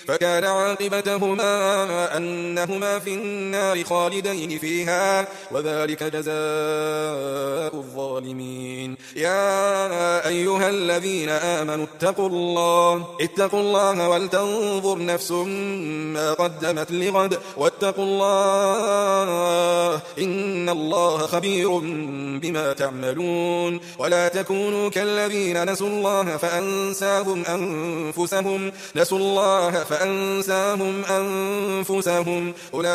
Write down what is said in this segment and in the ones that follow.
فكان عاقبتهما أنهما في النار خالدين فيها وذلك جزاء الظالمين. يا أيها الذين آمنوا اتقوا الله ولتنظر نفس ما قدمت لغد واتقوا الله إن الله خبير بما تعملون. ولا تكونوا كالذين نسوا الله فأنساهم أنفسهم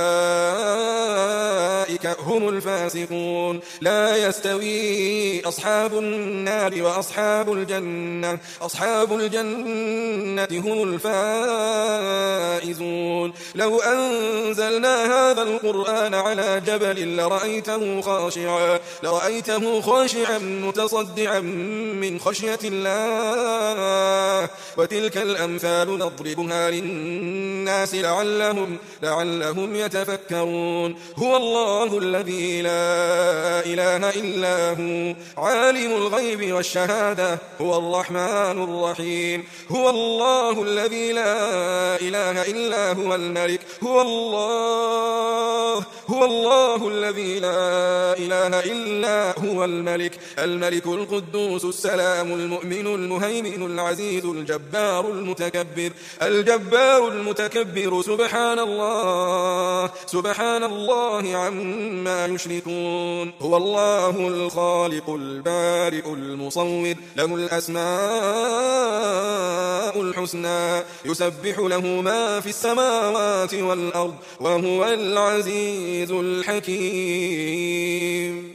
أولئك هم الفاسقون. لا يستوي أصحاب النار وأصحاب الجنة هم الفائزون. لو أنزلنا هذا القرآن على جبل لرأيته خاشعا متصدعا من خشية الله. وتلك الأمثال نضربها للناس لعلهم يتفكرون. هو الله الذي لا إله إلا هو عالم الغيب والشهادة هو الرحمن الرحيم. هو الله الذي لا إله إلا هو الملك الذي لا إله إلا هو الملك القدوس السلام المؤمن المهيمن العزيز الجبار المتكبر سبحان الله عما يشركون. هو الله الخالق البارئ المصور له الأسماء الحسنى يسبح له ما في السماوات والأرض وهو العزيز الحكيم.